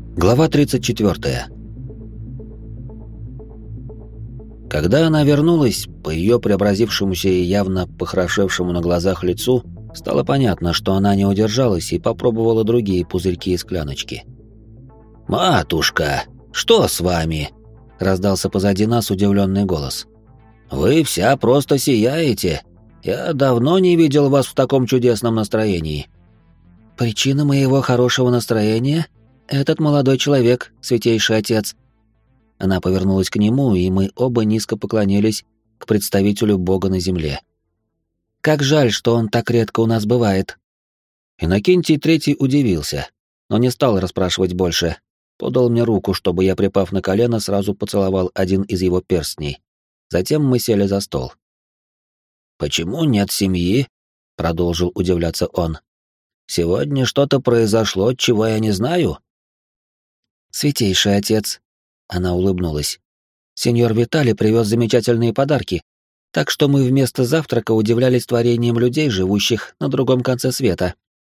Глава 34. Когда она вернулась, по ее преобразившемуся и явно похорошевшему на глазах лицу, стало понятно, что она не удержалась и попробовала другие пузырьки и скляночки. «Матушка, что с вами?» — раздался позади нас удивленный голос. «Вы вся просто сияете. Я давно не видел вас в таком чудесном настроении». «Причина моего хорошего настроения — этот молодой человек, святейший отец». Она повернулась к нему, и мы оба низко поклонились к представителю Бога на земле. «Как жаль, что он так редко у нас бывает». Иннокентий Третий удивился, но не стал расспрашивать больше. Подал мне руку, чтобы я, припав на колено, сразу поцеловал один из его перстней. Затем мы сели за стол. «Почему нет семьи?» — продолжил удивляться он. «Сегодня что-то произошло, чего я не знаю?» «Святейший отец», — она улыбнулась. «Сеньор Виталий привез замечательные подарки, так что мы вместо завтрака удивлялись творением людей, живущих на другом конце света».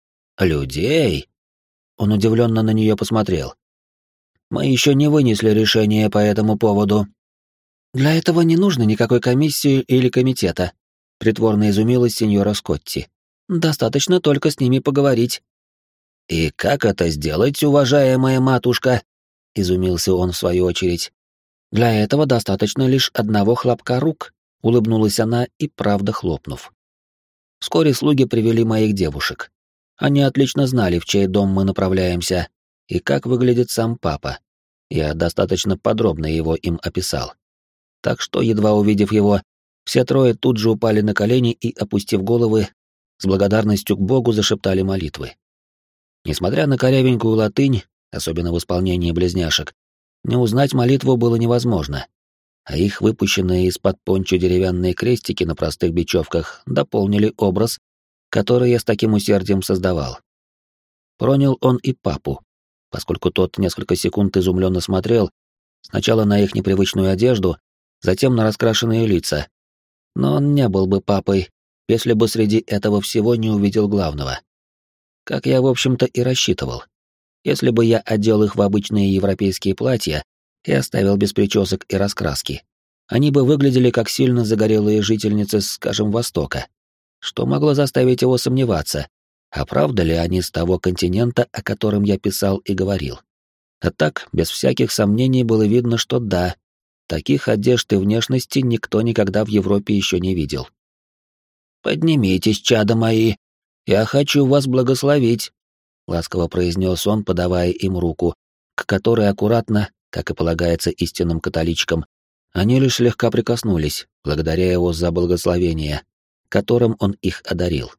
«Людей?» — он удивленно на нее посмотрел. «Мы еще не вынесли решение по этому поводу». «Для этого не нужно никакой комиссии или комитета», — притворно изумилась сеньора Скотти. «Достаточно только с ними поговорить». «И как это сделать, уважаемая матушка?» — изумился он в свою очередь. «Для этого достаточно лишь одного хлопка рук», — улыбнулась она и правда хлопнув. Вскоре слуги привели моих девушек. Они отлично знали, в чей дом мы направляемся, и как выглядит сам папа. Я достаточно подробно его им описал. Так что, едва увидев его, все трое тут же упали на колени и, опустив головы, с благодарностью к Богу зашептали молитвы. Несмотря на корявенькую латынь, особенно в исполнении близняшек, не узнать молитву было невозможно, а их выпущенные из-под пончо деревянные крестики на простых бечевках дополнили образ, который я с таким усердием создавал. Пронял он и папу, поскольку тот несколько секунд изумленно смотрел сначала на их непривычную одежду, затем на раскрашенные лица. Но он не был бы папой, если бы среди этого всего не увидел главного. Как я, в общем-то, и рассчитывал. Если бы я одел их в обычные европейские платья и оставил без причесок и раскраски, они бы выглядели как сильно загорелые жительницы, скажем, Востока, что могло заставить его сомневаться, а правда ли они с того континента, о котором я писал и говорил. А так, без всяких сомнений было видно, что да, таких одежд и внешности никто никогда в Европе еще не видел. «Поднимитесь, чада мои, я хочу вас благословить», — ласково произнес он, подавая им руку, к которой аккуратно, как и полагается истинным католичкам, они лишь слегка прикоснулись, благодаря его за благословение, которым он их одарил.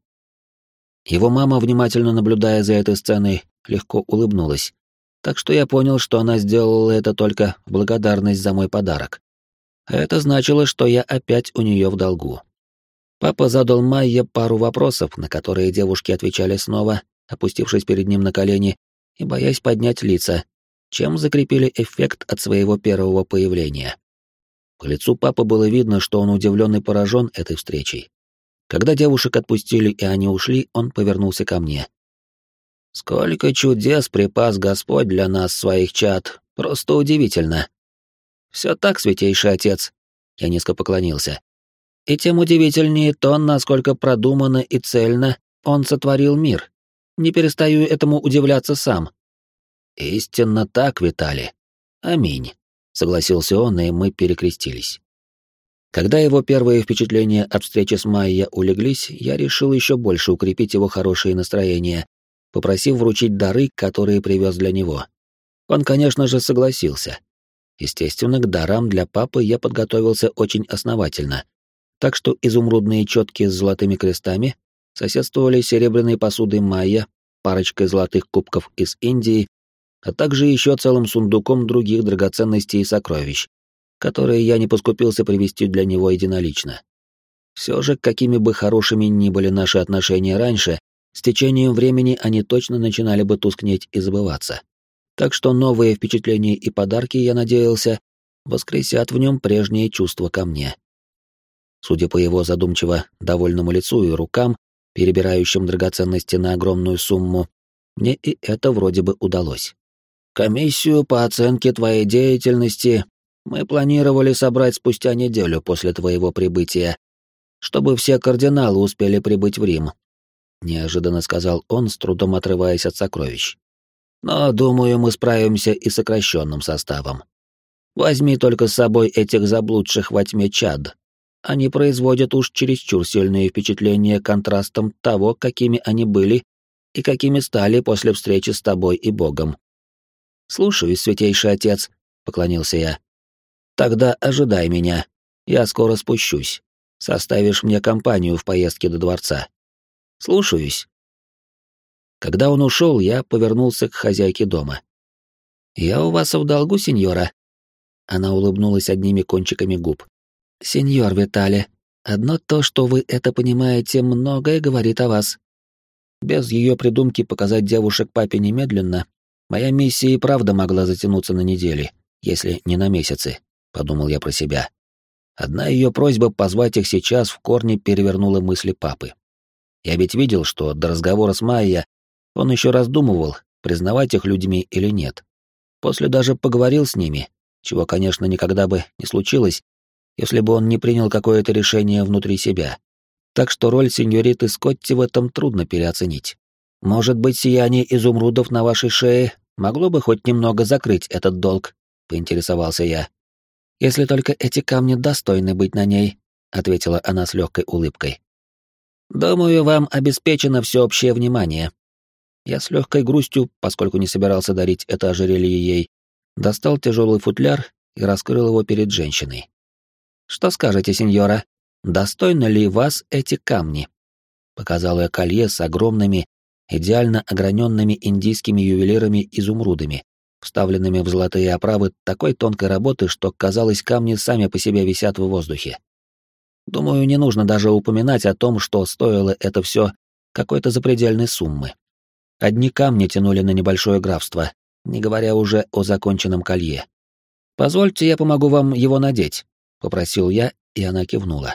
Его мама, внимательно наблюдая за этой сценой, легко улыбнулась, так что я понял, что она сделала это только в благодарность за мой подарок. А это значило, что я опять у нее в долгу. Папа задал Майе пару вопросов, на которые девушки отвечали снова, опустившись перед ним на колени и боясь поднять лица, чем закрепили эффект от своего первого появления. По лицу папы было видно, что он удивлен и поражен этой встречей. Когда девушек отпустили и они ушли, он повернулся ко мне. «Сколько чудес припас Господь для нас, своих чад, просто удивительно». «Все так, святейший отец», — я низко поклонился. «И тем удивительнее то, насколько продуманно и цельно он сотворил мир. Не перестаю этому удивляться сам». «Истинно так, Виталий. Аминь», — согласился он, и мы перекрестились. Когда его первые впечатления от встречи с Майей улеглись, я решил еще больше укрепить его хорошее настроение, попросив вручить дары, которые привез для него. Он, конечно же, согласился. Естественно, к дарам для папы я подготовился очень основательно, так что изумрудные четки с золотыми крестами соседствовали с серебряной посудой Майя, парочкой золотых кубков из Индии, а также еще целым сундуком других драгоценностей и сокровищ, которые я не поскупился привезти для него единолично. Все же, какими бы хорошими ни были наши отношения раньше, с течением времени они точно начинали бы тускнеть и забываться. Так что новые впечатления и подарки, я надеялся, воскресят в нем прежние чувства ко мне. Судя по его задумчиво довольному лицу и рукам, перебирающим драгоценности на огромную сумму, мне и это вроде бы удалось. Комиссию по оценке твоей деятельности мы планировали собрать спустя неделю после твоего прибытия, чтобы все кардиналы успели прибыть в Рим», — неожиданно сказал он, с трудом отрываясь от сокровищ. «Но, думаю, мы справимся и с сокращенным составом. Возьми только с собой этих заблудших во тьме чад. Они производят уж чересчур сильные впечатления контрастом того, какими они были и какими стали после встречи с тобой и Богом». «Слушаюсь, святейший отец», — поклонился я. «Тогда ожидай меня. Я скоро спущусь. Составишь мне компанию в поездке до дворца». «Слушаюсь». Когда он ушел, я повернулся к хозяйке дома. «Я у вас в долгу, сеньора?» Она улыбнулась одними кончиками губ. «Сеньор Витале, одно то, что вы это понимаете, многое говорит о вас». Без ее придумки показать девушек папе немедленно, моя миссия и правда могла затянуться на недели, если не на месяцы, подумал я про себя. Одна ее просьба позвать их сейчас в корне перевернула мысли папы. Я ведь видел, что до разговора с Майя он еще раздумывал, признавать их людьми или нет. После даже поговорил с ними, чего, конечно, никогда бы не случилось, если бы он не принял какое-то решение внутри себя. Так что роль сеньориты Скотти в этом трудно переоценить. «Может быть, сияние изумрудов на вашей шее могло бы хоть немного закрыть этот долг?» — поинтересовался я. «Если только эти камни достойны быть на ней», — ответила она с легкой улыбкой. «Думаю, вам обеспечено всеобщее внимание». Я с легкой грустью, поскольку не собирался дарить это ожерелье ей, достал тяжелый футляр и раскрыл его перед женщиной. «Что скажете, сеньора? Достойны ли вас эти камни?» Показал я колье с огромными, идеально ограненными индийскими ювелирами-изумрудами, вставленными в золотые оправы такой тонкой работы, что, казалось, камни сами по себе висят в воздухе. Думаю, не нужно даже упоминать о том, что стоило это все какой-то запредельной суммы. Одни камни тянули на небольшое графство, не говоря уже о законченном колье. «Позвольте, я помогу вам его надеть», — попросил я, и она кивнула.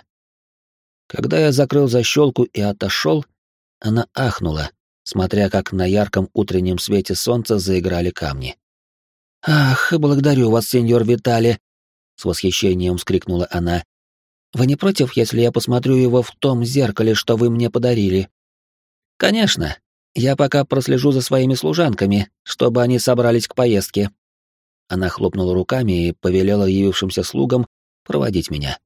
Когда я закрыл защелку и отошел, она ахнула, смотря как на ярком утреннем свете солнца заиграли камни. «Ах, благодарю вас, сеньор Витале!» — с восхищением вскрикнула она. «Вы не против, если я посмотрю его в том зеркале, что вы мне подарили?» «Конечно. Я пока прослежу за своими служанками, чтобы они собрались к поездке». Она хлопнула руками и повелела явившимся слугам проводить меня.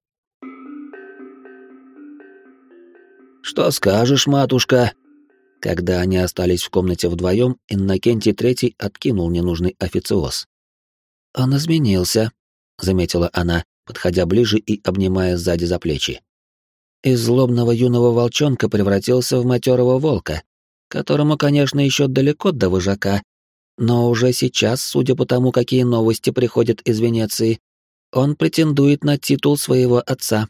«Что скажешь, матушка?» Когда они остались в комнате вдвоем, Иннокентий Третий откинул ненужный официоз. «Он изменился», — заметила она, подходя ближе и обнимая сзади за плечи. «Из злобного юного волчонка превратился в матерого волка, которому, конечно, еще далеко до вожака, но уже сейчас, судя по тому, какие новости приходят из Венеции, он претендует на титул своего отца».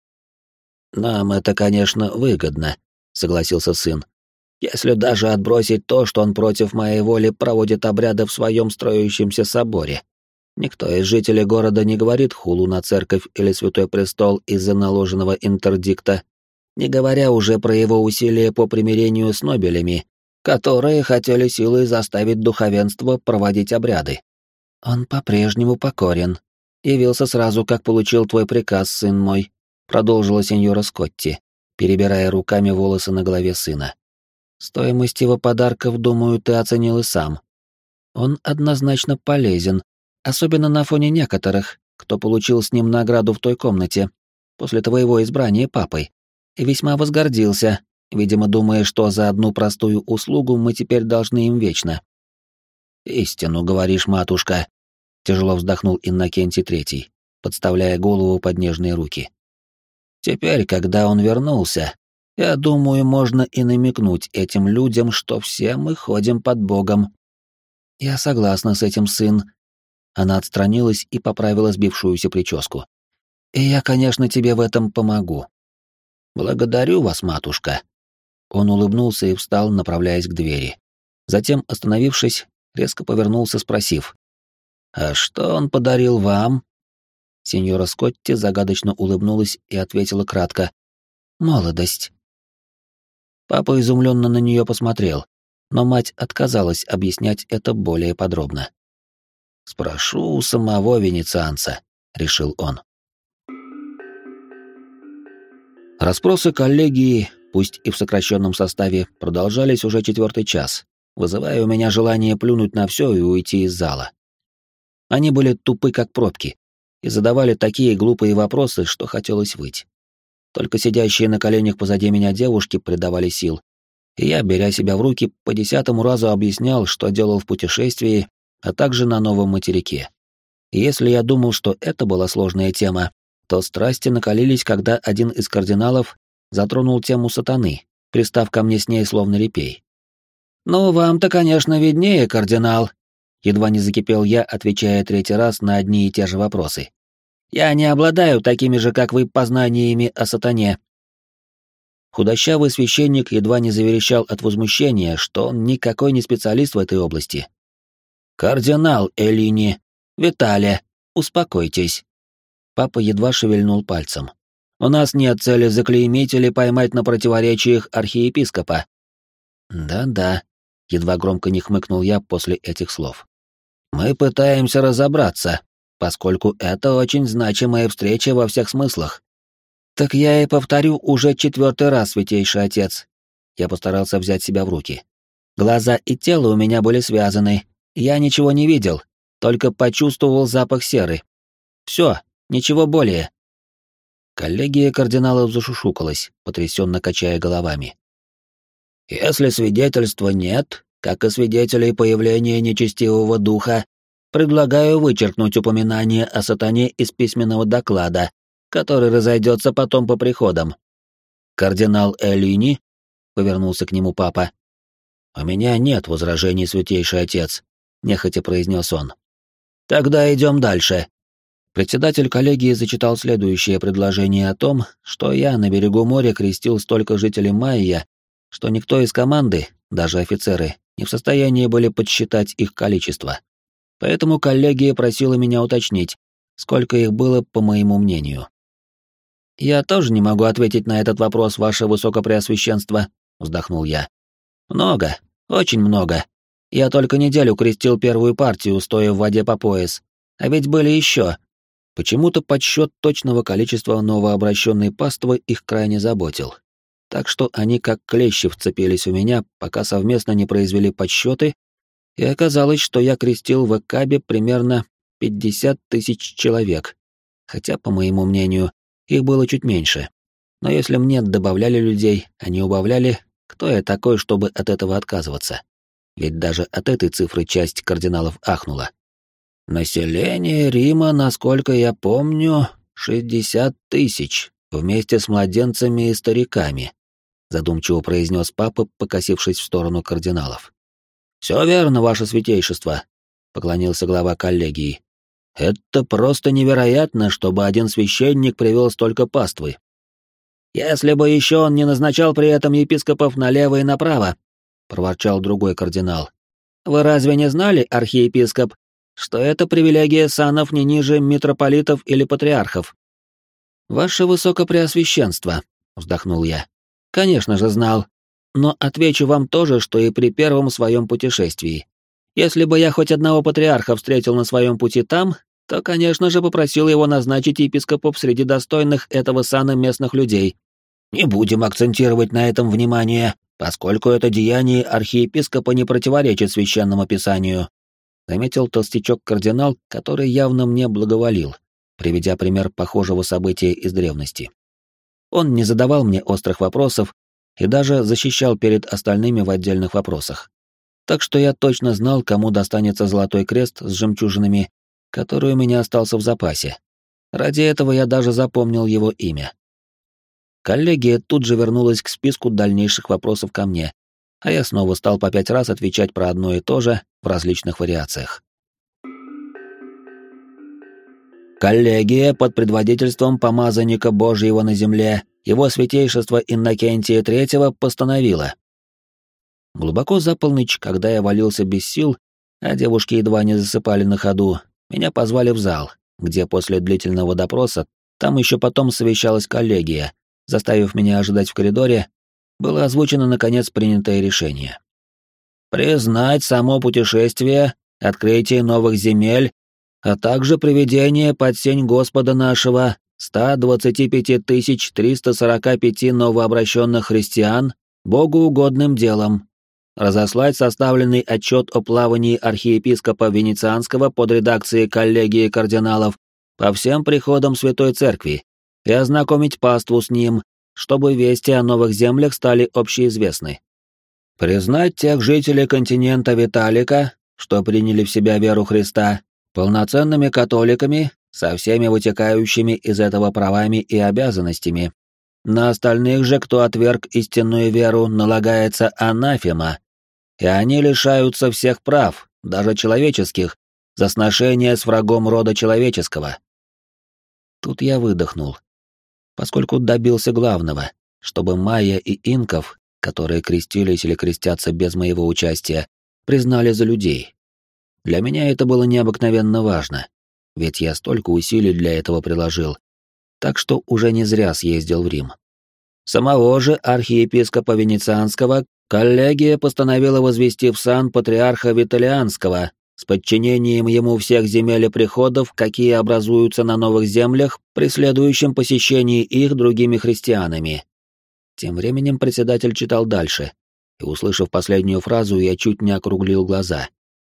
«Нам это, конечно, выгодно», — согласился сын. «Если даже отбросить то, что он против моей воли проводит обряды в своем строящемся соборе. Никто из жителей города не говорит хулу на церковь или Святой Престол из-за наложенного интердикта, не говоря уже про его усилия по примирению с нобелями, которые хотели силой заставить духовенство проводить обряды. Он по-прежнему покорен. Явился сразу, как получил твой приказ, сын мой», — продолжила сеньора Скотти, перебирая руками волосы на голове сына. «Стоимость его подарков, думаю, ты оценил и сам. Он однозначно полезен, особенно на фоне некоторых, кто получил с ним награду в той комнате, после твоего избрания папой, и весьма возгордился, видимо, думая, что за одну простую услугу мы теперь должны им вечно». «Истину говоришь, матушка», — тяжело вздохнул Иннокентий Третий, подставляя голову под нежные руки. «Теперь, когда он вернулся, я думаю, можно и намекнуть этим людям, что все мы ходим под Богом». «Я согласна с этим, сын». Она отстранилась и поправила сбившуюся прическу. «И я, конечно, тебе в этом помогу». «Благодарю вас, матушка». Он улыбнулся и встал, направляясь к двери. Затем, остановившись, резко повернулся, спросив: «А что он подарил вам?» Сеньора Скотти загадочно улыбнулась и ответила кратко: «Молодость». Папа изумленно на нее посмотрел, но мать отказалась объяснять это более подробно. «Спрошу у самого венецианца», — решил он. Расспросы коллегии, пусть и в сокращенном составе, продолжались уже 4-й час, вызывая у меня желание плюнуть на все и уйти из зала. Они были тупы, как пробки, и задавали такие глупые вопросы, что хотелось выть. Только сидящие на коленях позади меня девушки придавали сил, и я, беря себя в руки, по 10-му разу объяснял, что делал в путешествии, а также на новом материке. И если я думал, что это была сложная тема, то страсти накалились, когда один из кардиналов затронул тему сатаны, пристав ко мне с ней словно репей. «Ну, вам-то, конечно, виднее, кардинал», — едва не закипел я, отвечая 3-й раз на одни и те же вопросы. «Я не обладаю такими же, как вы, познаниями о сатане». Худощавый священник едва не заверещал от возмущения, что он никакой не специалист в этой области. «Кардинал Эллини, Витале, успокойтесь». Папа едва шевельнул пальцем. «У нас нет цели заклеймить или поймать на противоречиях архиепископа». «Да-да», — едва громко не хмыкнул я после этих слов. «Мы пытаемся разобраться, поскольку это очень значимая встреча во всех смыслах». «Так я и повторю уже 4-й раз, святейший отец». Я постарался взять себя в руки. Глаза и тело у меня были связаны. Я ничего не видел, только почувствовал запах серы. Все, ничего более. Коллегия кардиналов зашушукалась, потрясенно качая головами. «Если свидетельства нет, как и свидетелей появления нечестивого духа, предлагаю вычеркнуть упоминание о сатане из письменного доклада, который разойдется потом по приходам. Кардинал Эллини?» — повернулся к нему папа. «У меня нет возражений, святейший отец», — нехотя произнес он. «Тогда идем дальше». Председатель коллегии зачитал следующее предложение о том, что я на берегу моря крестил столько жителей Майя, что никто из команды, даже офицеры, не в состоянии были подсчитать их количество. Поэтому коллегия просила меня уточнить, сколько их было, по моему мнению. «Я тоже не могу ответить на этот вопрос, ваше высокопреосвященство», — вздохнул я. «Много, очень много. Я только неделю крестил первую партию, стоя в воде по пояс. А ведь были еще». Почему-то подсчет точного количества новообращенной паствы их крайне заботил. Так что они как клещи вцепились у меня, пока совместно не произвели подсчеты, и оказалось, что я крестил в Экабе примерно 50 000 человек. Хотя, по моему мнению, их было чуть меньше. Но если мне добавляли людей, а не убавляли, кто я такой, чтобы от этого отказываться? Ведь даже от этой цифры часть кардиналов ахнула. «Население Рима, насколько я помню, 60 000, вместе с младенцами и стариками», — задумчиво произнес папа, покосившись в сторону кардиналов. «Все верно, ваше святейшество», — поклонился глава коллегии. «Это просто невероятно, чтобы один священник привел столько паствы». «Если бы еще он не назначал при этом епископов налево и направо», — проворчал другой кардинал. «Вы разве не знали, архиепископ, что это привилегия санов не ниже митрополитов или патриархов?» «Ваше высокопреосвященство», — вздохнул я. «Конечно же знал. Но отвечу вам тоже, что и при первом своем путешествии. Если бы я хоть одного патриарха встретил на своем пути там, то, конечно же, попросил его назначить епископов среди достойных этого сана местных людей. Не будем акцентировать на этом внимание, поскольку это деяние архиепископа не противоречит священному писанию», — заметил толстячок-кардинал, который явно мне благоволил, приведя пример похожего события из древности. Он не задавал мне острых вопросов и даже защищал перед остальными в отдельных вопросах. Так что я точно знал, кому достанется золотой крест с жемчужинами, который у меня остался в запасе. Ради этого я даже запомнил его имя. Коллегия тут же вернулась к списку дальнейших вопросов ко мне, а я снова стал по 5 раз отвечать про одно и то же в различных вариациях. Коллегия под предводительством помазанника Божьего на земле, его святейшества Иннокентия III, постановила. Глубоко за полночь, когда я валился без сил, а девушки едва не засыпали на ходу, меня позвали в зал, где после длительного допроса, там еще потом совещалась коллегия, заставив меня ожидать в коридоре, было озвучено наконец принятое решение. Признать само путешествие открытие новых земель, а также приведение под сень Господа нашего 125 345 новообращенных христиан богоугодным делом, разослать составленный отчет о плавании архиепископа Венецианского под редакцией коллегии кардиналов по всем приходам Святой Церкви и ознакомить паству с ним, чтобы вести о новых землях стали общеизвестны. Признать тех жителей континента Виталика, что приняли в себя веру Христа, полноценными католиками со всеми вытекающими из этого правами и обязанностями. На остальных же, кто отверг истинную веру, налагается анафема, и они лишаются всех прав, даже человеческих, за сношение с врагом рода человеческого. Тут я выдохнул, поскольку добился главного, чтобы майя и инков, которые крестились или крестятся без моего участия, признали за людей. Для меня это было необыкновенно важно, ведь я столько усилий для этого приложил, так что уже не зря съездил в Рим. Самого же архиепископа Венецианского коллегия постановила возвести в сан патриарха Виталианского с подчинением ему всех земель и приходов, какие образуются на новых землях при следующем посещении их другими христианами. Тем временем председатель читал дальше, и, услышав последнюю фразу, я чуть не округлил глаза.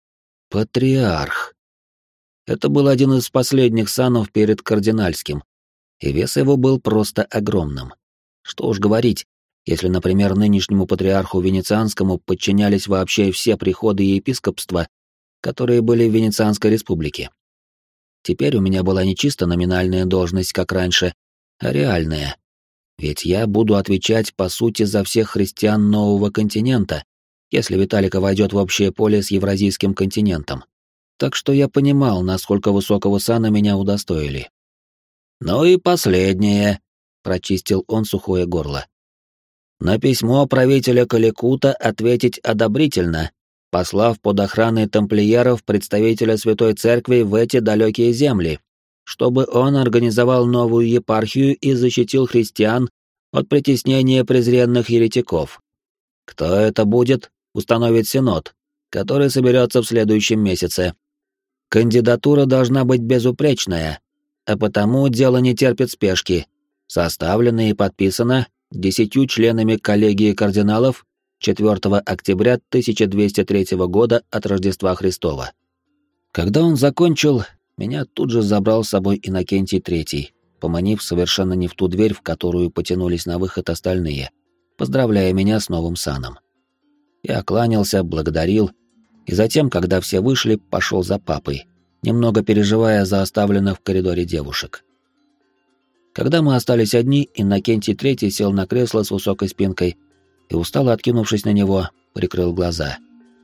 Патриарх. Это был один из последних санов перед кардинальским, и вес его был просто огромным. Что уж говорить, если, например, нынешнему патриарху Венецианскому подчинялись вообще все приходы и епископства, которые были в Венецианской республике. Теперь у меня была не чисто номинальная должность, как раньше, а реальная. Ведь я буду отвечать, по сути, за всех христиан нового континента, если Виталика войдет в общее поле с Евразийским континентом. Так что я понимал, насколько высокого сана меня удостоили. «Ну и последнее», — прочистил он сухое горло. «На письмо правителя Каликута ответить одобрительно, послав под охраной тамплиеров представителя Святой Церкви в эти далекие земли, чтобы он организовал новую епархию и защитил христиан от притеснения презренных еретиков. Кто это будет, установит синод, который соберется в следующем месяце. Кандидатура должна быть безупречная, а потому дело не терпит спешки. Составлено и подписано 10 членами коллегии кардиналов 4 октября 1203 года от Рождества Христова». Когда он закончил, меня тут же забрал с собой Иннокентий III, поманив совершенно не в ту дверь, в которую потянулись на выход остальные, поздравляя меня с новым саном. Я кланялся, благодарил, и затем, когда все вышли, пошел за папой, немного переживая за оставленных в коридоре девушек. Когда мы остались одни, Иннокентий III сел на кресло с высокой спинкой и, устало откинувшись на него, прикрыл глаза.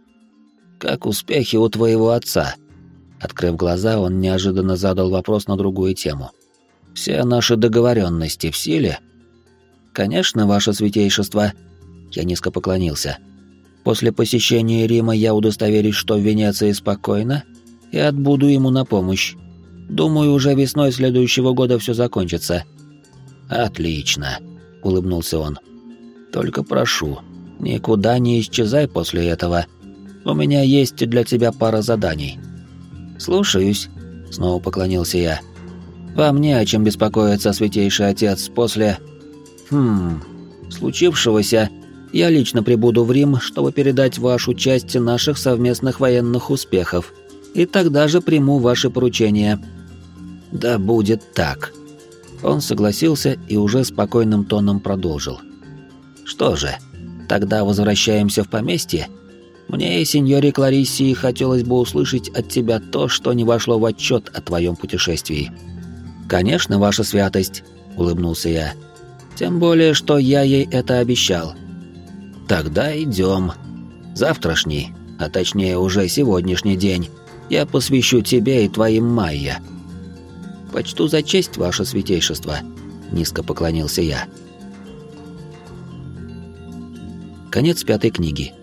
«Как успехи у твоего отца?» Открыв глаза, он неожиданно задал вопрос на другую тему. «Все наши договоренности в силе?» «Конечно, ваше святейшество». Я низко поклонился. «После посещения Рима я удостоверюсь, что в Венеции спокойно, и отбуду ему на помощь. Думаю, уже весной следующего года все закончится». «Отлично», — улыбнулся он. «Только прошу, никуда не исчезай после этого. У меня есть для тебя пара заданий». «Слушаюсь», — снова поклонился я. «Вам не о чем беспокоиться, святейший отец, после... случившегося. Я лично прибуду в Рим, чтобы передать вашу часть наших совместных военных успехов, и тогда же приму ваши поручения». «Да будет так». Он согласился и уже спокойным тоном продолжил. «Что же, тогда возвращаемся в поместье? Мне и сеньоре Клариссии хотелось бы услышать от тебя то, что не вошло в отчет о твоем путешествии». «Конечно, ваша святость», — улыбнулся я. «Тем более, что я ей это обещал». «Тогда идем. Завтрашний, а точнее уже сегодняшний день, я посвящу тебе и твоим майя». «Почту за честь, ваше святейшество», — низко поклонился я. Конец 5 книги.